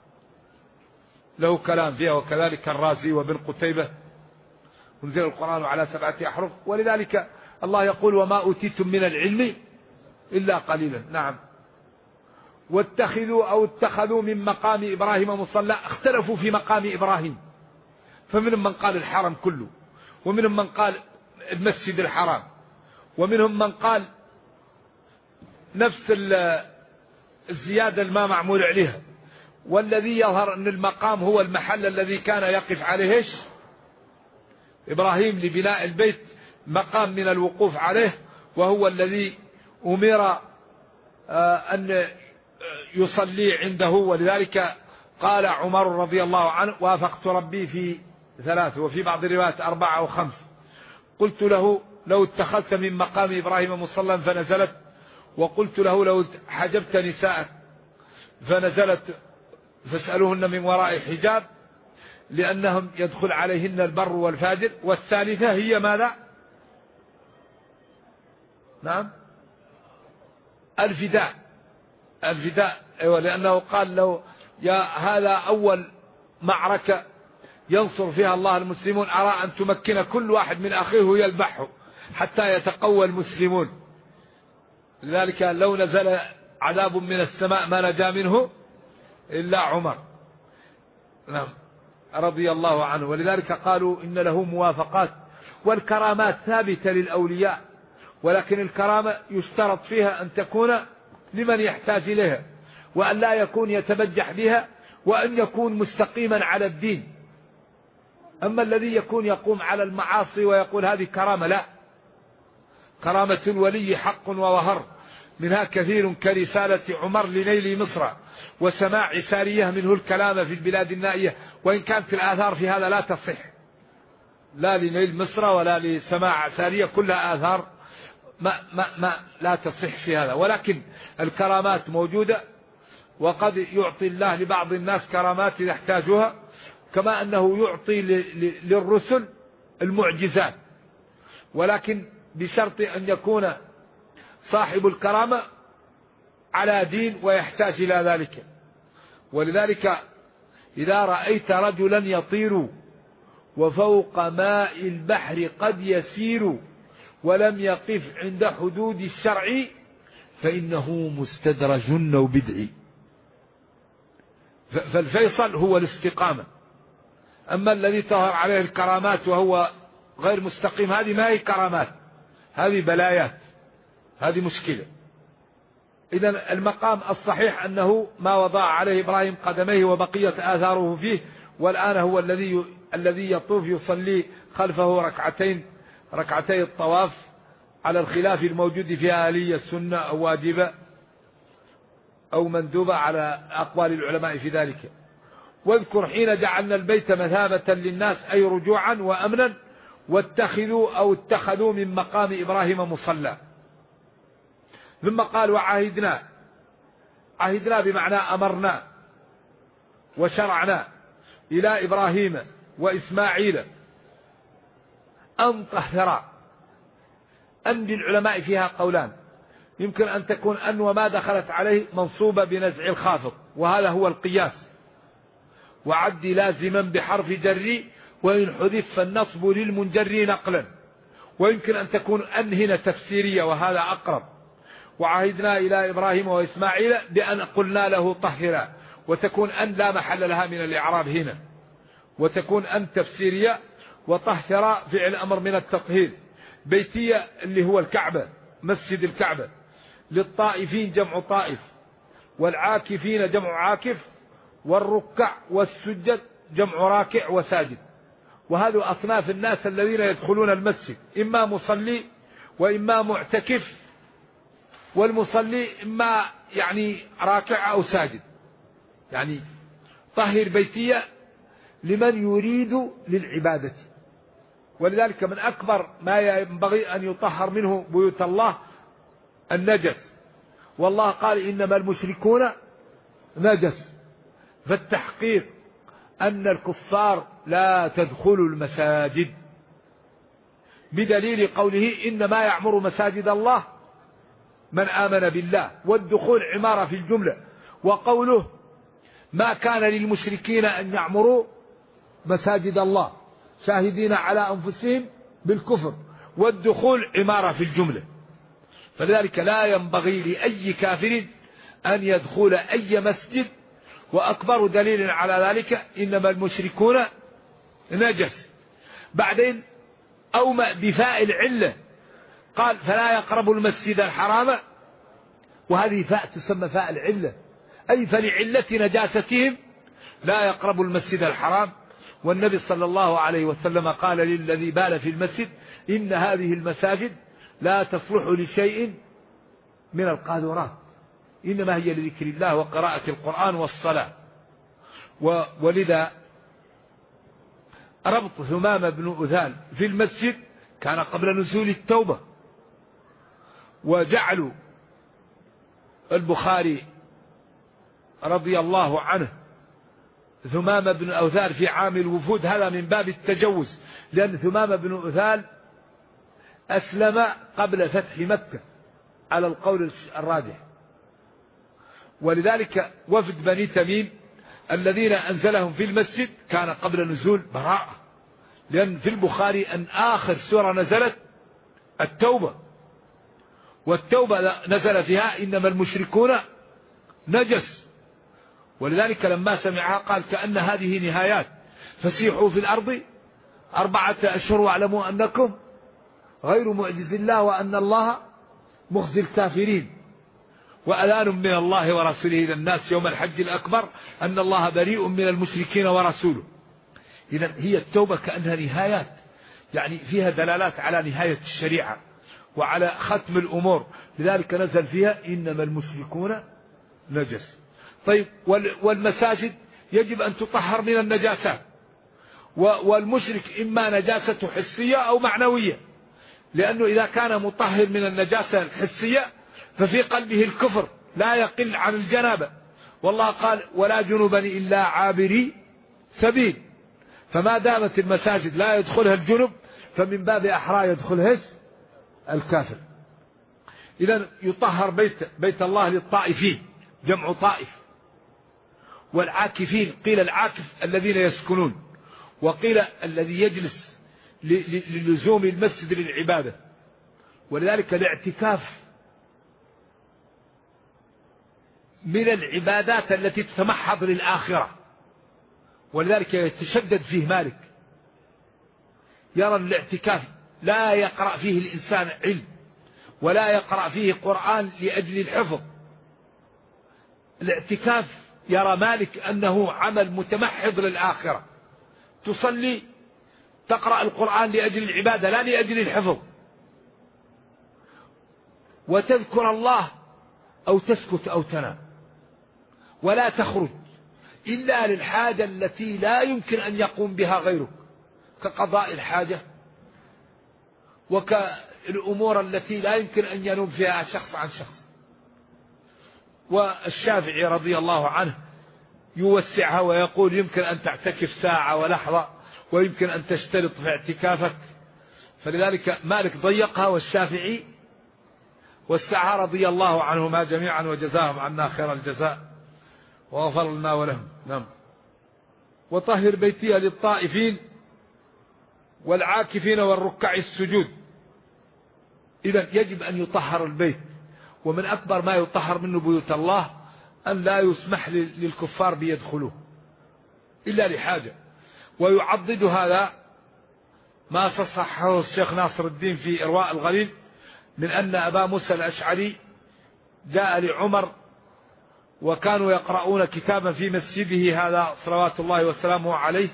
له كلام فيها. وكذلك الرازي وابن قتيبة أنزل القرآن على 7 أحرف. ولذلك الله يقول وما أوتيتم من العلم إلا قليلا. نعم. واتخذوا أو اتخذوا من مقام إبراهيم مصلى. اختلفوا في مقام إبراهيم، فمنهم من قال الحرم كله، ومنهم من قال المسجد الحرام، ومنهم من قال نفس الزيادة ما معمول عليها. والذي يظهر أن المقام هو المحل الذي كان يقف عليه إبراهيم لبناء البيت، مقام من الوقوف عليه، وهو الذي أمر أن يصلي عنده. ولذلك قال عمر رضي الله عنه: وافقت ربي في 3، وفي بعض الروايات 4 أو 5. قلت له: لو اتخذت من مقام إبراهيم مصلى فنزلت، وقلت له: لو حجبت نساءك فنزلت فاسألوهن من وراء حجاب، لأنهم يدخل عليهن البر والفاجر. والثالثة هي ماذا؟ نعم، الفداء. أيوة، لأنه قال له: يا هذا أول معركة ينصر فيها الله المسلمون، أرى أن تمكن كل واحد من أخيه يذبحه حتى يتقوى المسلمون. لذلك لو نزل عذاب من السماء ما نجا منه إلا عمر، نعم، رضي الله عنه. ولذلك قالوا إن له موافقات، والكرامات ثابتة للأولياء، ولكن الكرامة يشترط فيها أن تكون لمن يحتاج إليها، وأن لا يكون يتبجح بها، وأن يكون مستقيما على الدين. أما الذي يقوم على المعاصي ويقول هذه كرامة، لا، كرامة الولي حق ووهر، منها كثير كرسالة عمر لنيل مصر وسماع سارية منه الكلام في البلاد النائية، وإن كانت الآثار في هذا لا تصح، لا لنيل مصر ولا لسماع سارية، كلها آثار ما لا تصح في هذا. ولكن الكرامات موجودة، وقد يعطي الله لبعض الناس كرامات يحتاجها، كما أنه يعطي للرسل المعجزات، ولكن بشرط أن يكون صاحب الكرامة على دين ويحتاج إلى ذلك. ولذلك إذا رأيت رجلا يطير وفوق ماء البحر قد يسير ولم يقف عند حدود الشرع فإنه مستدرج أو بدعي. فالفيصل هو الاستقامة. أما الذي تظهر عليه الكرامات وهو غير مستقيم، هذه ما هي كرامات، هذه بلايات، هذه مشكلة. إذن المقام الصحيح أنه ما وضع عليه إبراهيم قدميه وبقية آثاره فيه، والآن هو الذي يطوف يصلي خلفه ركعتي الطواف، على الخلاف الموجود فيها هل هي السنة أو واجبة أو مندوبة، على أقوال العلماء في ذلك. واذكر حين جعلنا البيت مثابة للناس، أي رجوعا وأمنا، اتخذوا من مقام إبراهيم مصلى. ثم قال: وعهدنا، عهدنا بمعنى أمرنا وشرعنا إلى إبراهيم وإسماعيل أن طهرا. أن للعلماء فيها قولان، يمكن أن تكون أن وما دخلت عليه منصوبة بنزع الخافض، وهذا هو القياس، وعد لازما بحرف جر، وإن حذف فالنصب للمنجر نقلا. ويمكن أن تكون أن هنا تفسيرية، وهذا أقرب. وعهدنا إلى إبراهيم وإسماعيل بأن قلنا له طهرا، وتكون أن لا محل لها من الإعراب هنا، وتكون أن تفسيرية. وطهر فعل أمر من التطهير. بيتية اللي هو الكعبة، مسجد الكعبة. للطائفين جمع طائف، والعاكفين جمع عاكف، والركع والسجد جمع راكع وساجد. وهذا أصناف الناس الذين يدخلون المسجد، إما مصلي وإما معتكف، والمصلي إما يعني راكع أو ساجد. يعني طهر بيتية لمن يريد للعبادة. ولذلك من أكبر ما ينبغي أن يطهر منه بيوت الله النجس، والله قال: إنما المشركون نجس. فالتحقيق أن الكفار لا تدخلوا المساجد، بدليل قوله: إنما يعمر مساجد الله من آمن بالله. والدخول عمارة في الجملة. وقوله: ما كان للمشركين أن يعمروا مساجد الله شاهدين على أنفسهم بالكفر. والدخول عمارة في الجملة. فلذلك لا ينبغي لأي كافر أن يدخل أي مسجد. وأكبر دليل على ذلك: إنما المشركون نجس. بعدين أو بفاء العلة قال فلا يقرب المسجد الحرام، وهذه فاء تسمى فاء العلة، أي فلعلة نجاستهم لا يقرب المسجد الحرام. والنبي صلى الله عليه وسلم قال للذي بال في المسجد إن هذه المساجد لا تصلح لشيء من القاذورات، إنما هي لذكر الله وقراءة القرآن والصلاة. ولذا ربط ثمامة بن أثال في المسجد كان قبل نزول التوبة. وجعلوا البخاري رضي الله عنه ثمامة بن أثال في عام الوفود، هذا من باب التجوز، لأن ثمامة بن أثال أسلم قبل فتح مكة على القول الراجح. ولذلك وفد بني تميم الذين أنزلهم في المسجد كان قبل نزول براءة، لأن في البخاري أن آخر سورة نزلت التوبة، والتوبة نزل فيها إنما المشركون نجس. ولذلك لما سمعها قال كأن هذه نهايات، فسيحوا في الأرض 4 أشهر واعلموا أنكم غير معجز الله وأن الله مخزي الكافرين، وأذان من الله ورسوله إلى الناس يوم الحج الأكبر أن الله بريء من المشركين ورسوله. إذن هي التوبة كأنها نهايات، يعني فيها دلالات على نهاية الشريعة وعلى ختم الأمور، لذلك نزل فيها إنما المشركون نجس. طيب والمساجد يجب أن تطهر من النجاسات، والمشرك إما نجاسة حسية أو معنوية، لأنه إذا كان مطهر من النجاسة الحسية ففي قلبه الكفر لا يقل عن الجنابة، والله قال ولا جنبا إلا عابري سبيل، فما دامت المساجد لا يدخلها الجنب فمن باب أحرى يدخلها الكافر. إذن يطهر بيت الله للطائفين، جمع طائف، والعاكفين قيل العاكف الذين يسكنون، وقيل الذي يجلس للزوم المسجد للعبادة. ولذلك الاعتكاف من العبادات التي تتمحض للآخرة، ولذلك يتشدد فيه مالك، يرى الاعتكاف لا يقرأ فيه الإنسان علم ولا يقرأ فيه قرآن لأجل الحفظ. الاعتكاف يرى مالك أنه عمل متمحض للآخرة، تصلي تقرأ القرآن لأجل العبادة لا لأجل الحفظ، وتذكر الله أو تسكت أو تنام، ولا تخرج إلا للحاجة التي لا يمكن أن يقوم بها غيرك، كقضاء الحاجة وكالأمور التي لا يمكن أن ينوب فيها شخص عن شخص. والشافعي رضي الله عنه يوسعها ويقول يمكن أن تعتكف ساعة ولحظة، ويمكن أن تشترط في اعتكافك، فلذلك مالك ضيقها والشافعي وسعها رضي الله عنهما جميعا وجزاهم عنا خير الجزاء وغفر لنا ولهم. نعم. وطهر بيتي للطائفين والعاكفين والركع السجود. إذن يجب أن يطهر البيت، ومن أكبر ما يطهر منه بيوت الله أن لا يسمح للكفار بيدخلوه إلا لحاجة. ويعضد هذا ما صححه الشيخ ناصر الدين في إرواء الغليل من أن أبا موسى الأشعري جاء لعمر وكانوا يقرؤون كتابا في مسجده هذا صلوات الله وسلامه عليه،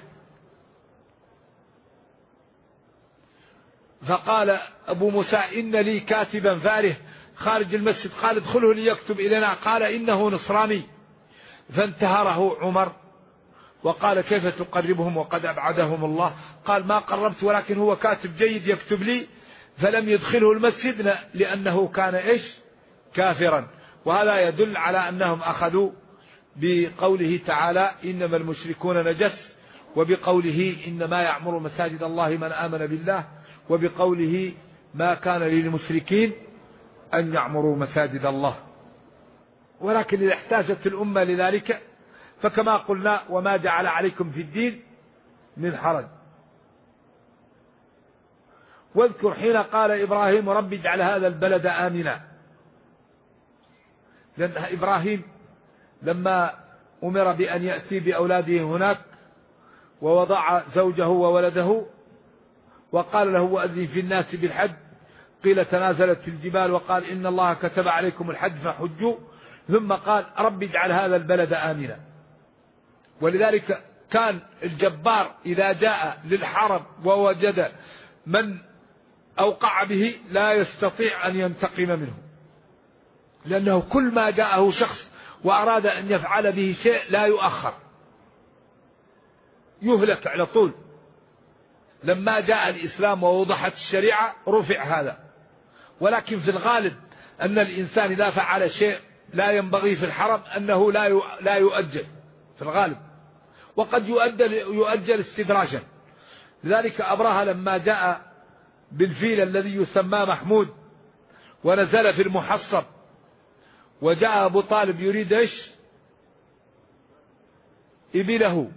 فقال أبو موسى إن لي كاتبا فاره خارج المسجد، قال ادخله ليكتب إلينا، قال إنه نصراني، فانتهره عمر وقال كيف تقربهم وقد أبعدهم الله؟ قال ما قربت ولكن هو كاتب جيد يكتب لي، فلم يدخله المسجد لأنه كان إيش؟ كافرا. وهذا يدل على أنهم أخذوا بقوله تعالى إنما المشركون نجس، وبقوله إنما يعمر مساجد الله من آمن بالله، وبقوله ما كان للمشركين أن يعمروا مساجد الله. ولكن إذا احتاجت الأمة لذلك فكما قلنا وما جعل عليكم في الدين من حرج. واذكر حين قال إبراهيم رب اجعل هذا البلد آمنا، لأن إبراهيم لما أمر بأن يأتي بأولاده هناك ووضع زوجه وولده وقال له وأذن في الناس بالحج، قيل تنازلت الجبال وقال إن الله كتب عليكم الحج فحجوا، ثم قال رب اجعل هذا البلد آمنا. ولذلك كان الجبار إذا جاء للحرم ووجد من أوقع به لا يستطيع أن ينتقم منه، لأنه كل ما جاءه شخص وأراد أن يفعل به شيء لا يؤخر، يهلك على طول. لما جاء الإسلام ووضحت الشريعة رفع هذا. ولكن في الغالب أن الإنسان إذا فعل شيء لا ينبغي في الحرم أنه لا يؤجل في الغالب، وقد يؤجل استدراجا. لذلك أبرهة لما جاء بالفيل الذي يسمى محمود ونزل في المحصب، وجاء أبو طالب يريد إيش؟ إبله،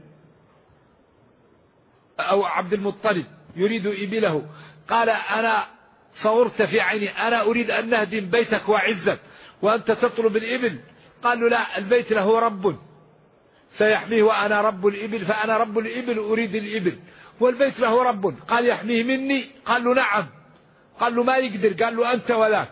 أو عبد المطلب يريد إبله، قال أنا صورت في عيني أنا أريد أن نهدم بيتك وعزك وأنت تطلب الإبل. قال له لا، البيت له رب سيحميه وأنا رب الإبل، فأنا رب الإبل أريد الإبل، والبيت له رب. قال يحميه مني؟ قال له نعم. قال له ما يقدر؟ قال له أنت وذاك.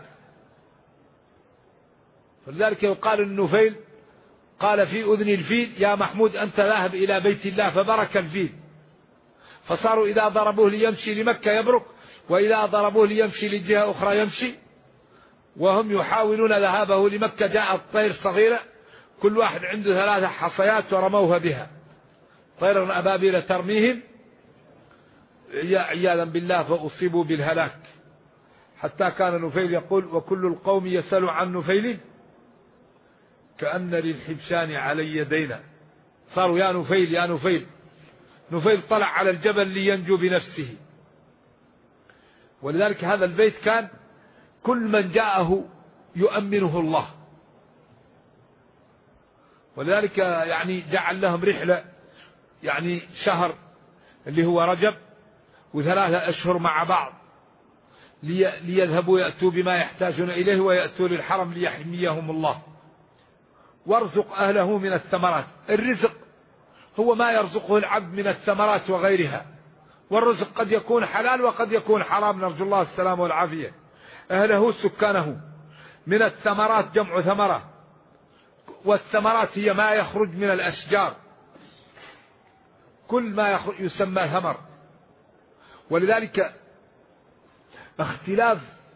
فلذلك يقال النفيل قال في أذن الفيل يا محمود أنت ذاهب إلى بيت الله، فبرك الفيل، فصاروا إذا ضربوه ليمشي لمكة يبرك، وإذا ضربوه ليمشي لجهة أخرى يمشي. وهم يحاولون ذهابه لمكة جاءت طير صغيرة كل واحد عنده 3 حصيات ورموها بها، طير أبابيل ترميهم عياذا بالله فأصيبوا بالهلاك. حتى كان نفيل يقول وكل القوم يسأل عن نفيل كأن للحبشان علي يدينا. صاروا يا نفيل يا نفيل. نفيل طلع على الجبل لينجو بنفسه. ولذلك هذا البيت كان كل من جاءه يؤمنه الله. ولذلك يعني جعل لهم رحلة، يعني شهر اللي هو رجب و3 أشهر مع بعض ليذهبوا يأتوا بما يحتاجون إليه ويأتوا للحرم ليحميهم الله. وارزق أهله من الثمرات. الرزق هو ما يرزقه العبد من الثمرات وغيرها، والرزق قد يكون حلال وقد يكون حرام، نرجو الله السلامة والعافية. أهله سكانه. من الثمرات جمع ثمرة، والثمرات هي ما يخرج من الأشجار، كل ما يخرج يسمى ثمر. ولذلك اختلاف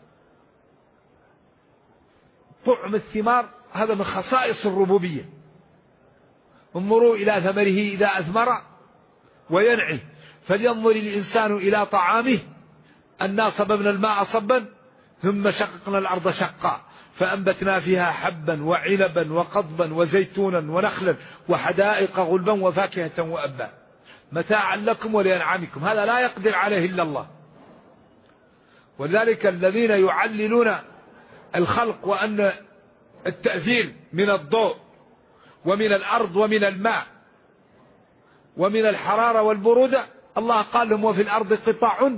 طعم الثمار هذا من خصائص الربوبية. انظروا إلى ثمره إذا أثمر وينعي، فلينظر الإنسان إلى طعامه أنا صببنا الماء صبا ثم شققنا الأرض شقا فأنبتنا فيها حبا وعنبا وقضبا وزيتونا ونخلا وحدائق غلبا وفاكهة وأبا متاعا لكم ولأنعامكم. هذا لا يقدر عليه إلا الله. ولذلك الذين يعللون الخلق وأن التأثير من الضوء ومن الأرض ومن الماء ومن الحرارة والبرودة، الله قال لهم وفي الأرض قطع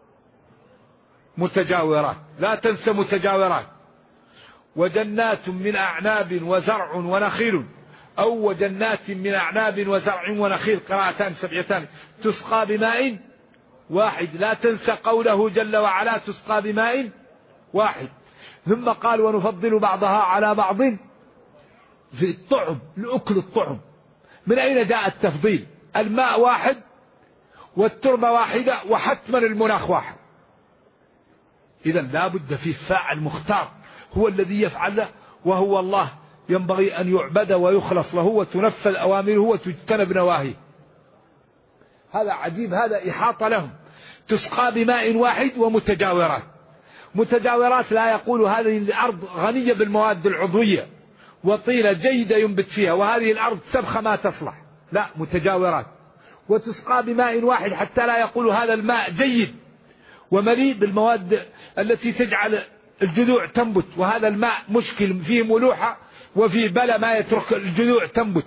متجاورات، لا تنسى متجاورات، وجنات من أعناب وزرع ونخيل، أو وجنات من أعناب وزرع ونخيل، قراءتان سبعتان، تسقى بماء واحد. لا تنسى قوله جل وعلا تسقى بماء واحد. ثم قال ونفضل بعضها على بعض في الطعم، لأكل الطعم. من أين جاء التفضيل؟ الماء واحد والتربة واحدة وحتما المناخ واحد. إذا لا بد فيه فاعل مختار هو الذي يفعله، وهو الله ينبغي أن يعبد ويخلص له وتنفذ أوامره وتجتنب نواهيه. هذا عجيب، هذا إحاطة لهم. تسقى بماء واحد ومتجاورات. متجاورات لا يقول هذه الأرض غنية بالمواد العضوية وطينة جيدة ينبت فيها، وهذه الأرض سبخة ما تصلح، لا، متجاورات. وتسقى بماء واحد حتى لا يقول هذا الماء جيد ومليء بالمواد التي تجعل الجذوع تنبت، وهذا الماء مشكل فيه ملوحة وفيه بلى ما يترك الجذوع تنبت.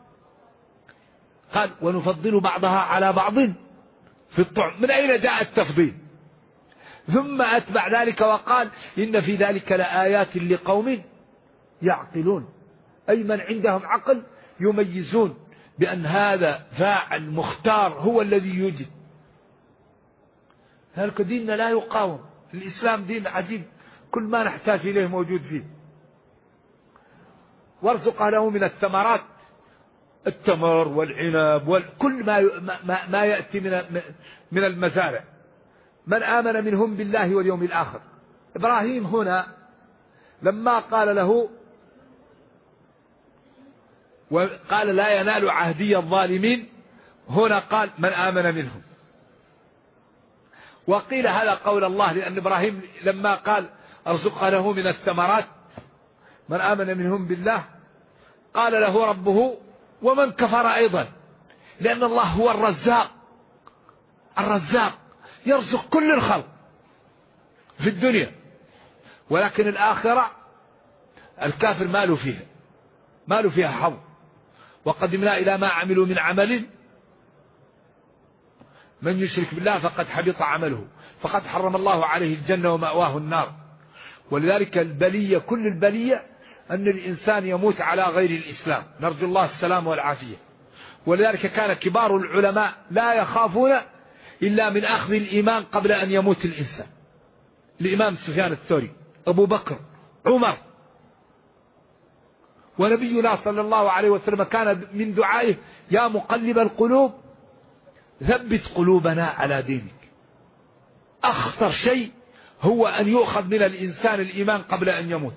قال ونفضل بعضها على بعض في الطعم. من أين جاء التفضيل؟ ثم أتبع ذلك وقال إن في ذلك لآيات لقوم يعقلون، أي من عندهم عقل يميزون بأن هذا فاعل مختار هو الذي يوجد. هلك ديننا لا يقاوم. الإسلام دين عجيب، كل ما نحتاج إليه موجود فيه. وارزق أهله من الثمرات، التمر والعنب وكل ما يأتي من المزارع، من آمن منهم بالله واليوم الآخر. إبراهيم هنا لما قال له وقال لا ينال عهدي الظالمين، هنا قال من آمن منهم. وقيل هذا قول الله، لأن إبراهيم لما قال ارزق له من الثمرات من آمن منهم بالله، قال له ربه ومن كفر أيضا، لأن الله هو الرزاق يرزق كل الخلق في الدنيا، ولكن الآخرة الكافر ما له فيها حظ. وقدمنا إلى ما عملوا من عمل من يشرك بالله فقد حبط عمله، فقد حرم الله عليه الجنة ومأواه النار. ولذلك البلية، كل البلية أن الإنسان يموت على غير الإسلام، نرجو الله السلام والعافية. ولذلك كان كبار العلماء لا يخافون إلا من أخذ الإيمان قبل أن يموت الإنسان. الإمام سفيان الثوري، أبو بكر، عمر. ونبينا صلى الله عليه وسلم كان من دعائه يا مقلب القلوب ثبت قلوبنا على دينك. أخطر شيء هو أن يؤخذ من الإنسان الإيمان قبل أن يموت.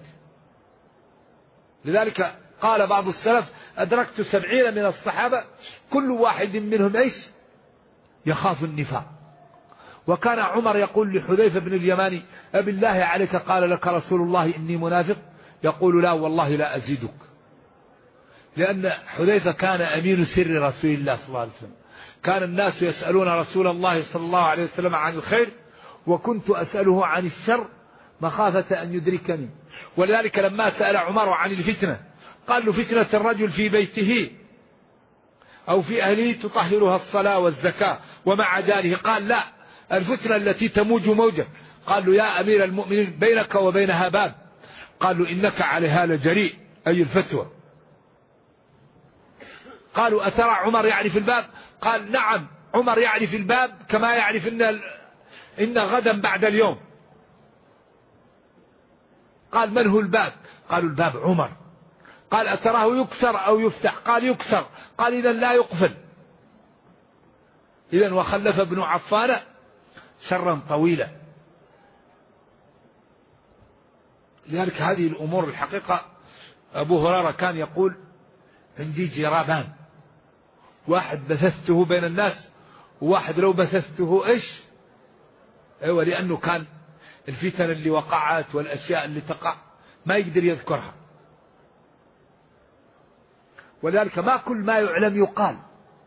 لذلك قال بعض السلف أدركت 70 من الصحابة كل واحد منهم إيش يخاف النفاق. وكان عمر يقول لحذيفة بن اليماني أبي الله عليك قال لك رسول الله إني منافق؟ يقول لا والله لا أزيدك. لأن حذيفة كان أمين سر رسول الله صلى الله عليه وسلم، كان الناس يسألون رسول الله صلى الله عليه وسلم عن الخير، وكنت أسأله عن الشر مخافة أن يدركني. ولذلك لما سأل عمر عن الفتنة قال له فتنة الرجل في بيته أو في أهله تطهرها الصلاة والزكاة ومع ذلك قال لا، الفتنة التي تموج موجة. قال له يا أمير المؤمنين بينك وبينها باب. قال له إنك عليها لجريء، أي الفتوى. قالوا أترى عمر يعرف الباب؟ قال نعم عمر يعرف الباب كما يعرف إن غدا بعد اليوم. قال من هو الباب؟ قالوا الباب عمر. قال أتراه يكسر أو يفتح؟ قال يكسر. قال إذا لا يقفل. إذن وخلف ابن عفان شرا طويلا. لذلك هذه الأمور الحقيقة أبو هريرة كان يقول عندي جرابان، واحد بثثته بين الناس وواحد لو بثثته إيش أيوة، لأنه كان الفتن اللي وقعت والأشياء اللي تقع ما يقدر يذكرها. ولذلك ما كل ما يعلم يقال.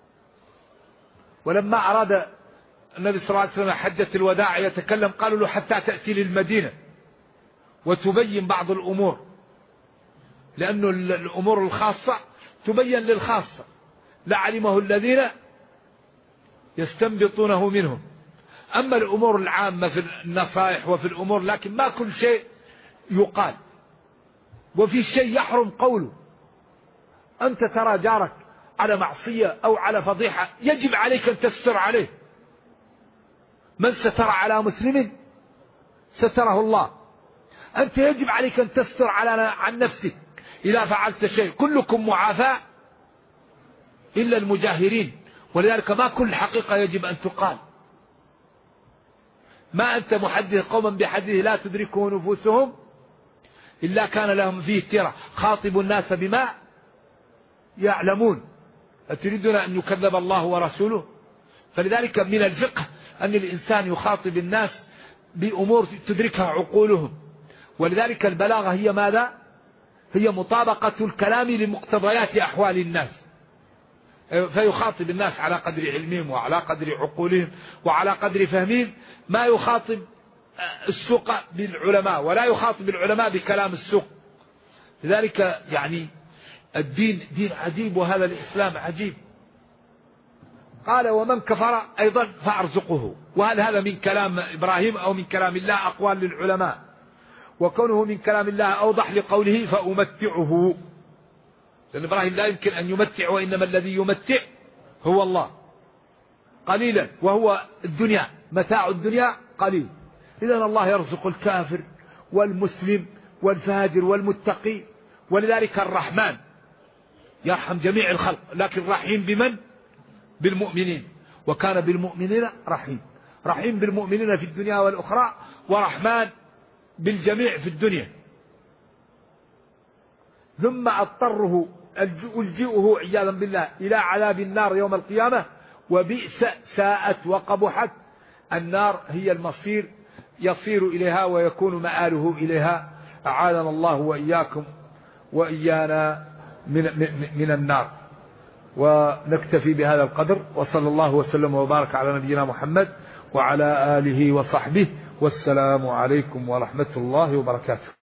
ولما أراد النبي صلى الله عليه وسلم حجة الوداع يتكلم قالوا له حتى تأتي للمدينة وتبين بعض الأمور، لأنه الأمور الخاصة تبين للخاصة لعلمه الذين يستنبطونه منهم. أما الأمور العامة في النصائح وفي الأمور، لكن ما كل شيء يقال، وفي شيء يحرم قوله. أنت ترى جارك على معصية أو على فضيحة يجب عليك أن تستر عليه. من ستر على مسلم ستره الله. أنت يجب عليك أن تستر عن نفسك إذا فعلت شيء. كلكم معافى إلا المجاهرين. ولذلك ما كل حقيقة يجب أن تقال. ما أنت محدث قوما بحديث لا تدركه نفوسهم إلا كان لهم فيه ترى. خاطب الناس بما يعلمون. أتريدون أن يكذب الله ورسوله؟ فلذلك من الفقه أن الإنسان يخاطب الناس بأمور تدركها عقولهم. ولذلك البلاغة هي ماذا؟ هي مطابقة الكلام لمقتضيات أحوال الناس. فيخاطب الناس على قدر علمهم وعلى قدر عقولهم وعلى قدر فهمهم. ما يخاطب السوق بالعلماء ولا يخاطب العلماء بكلام السوق. لذلك يعني الدين دين عجيب، وهذا الإسلام عجيب. قال ومن كفر أيضا فأرزقه. وهل هذا من كلام إبراهيم أو من كلام الله؟ أقوال للعلماء. وكونه من كلام الله أوضح لقوله فأمتعه، لأن إبراهيم لا يمكن أن يمتع، وإنما الذي يمتع هو الله قليلا وهو الدنيا. متاع الدنيا قليل. إذن الله يرزق الكافر والمسلم والفاجر والمتقي. ولذلك الرحمن يرحم جميع الخلق، لكن رحيم بمن؟ بالمؤمنين، وكان بالمؤمنين رحيم. رحيم بالمؤمنين في الدنيا والأخرى، ورحمن بالجميع في الدنيا. ثم أضطره ألجئه عياذا بالله إلى عذاب النار يوم القيامة، وبئس ساءت وقبحت النار هي المصير، يصير إليها ويكون مآله إليها. أعاذنا الله وإياكم وإيانا من النار. ونكتفي بهذا القدر، وصلى الله وسلم وبارك على نبينا محمد وعلى آله وصحبه، والسلام عليكم ورحمة الله وبركاته.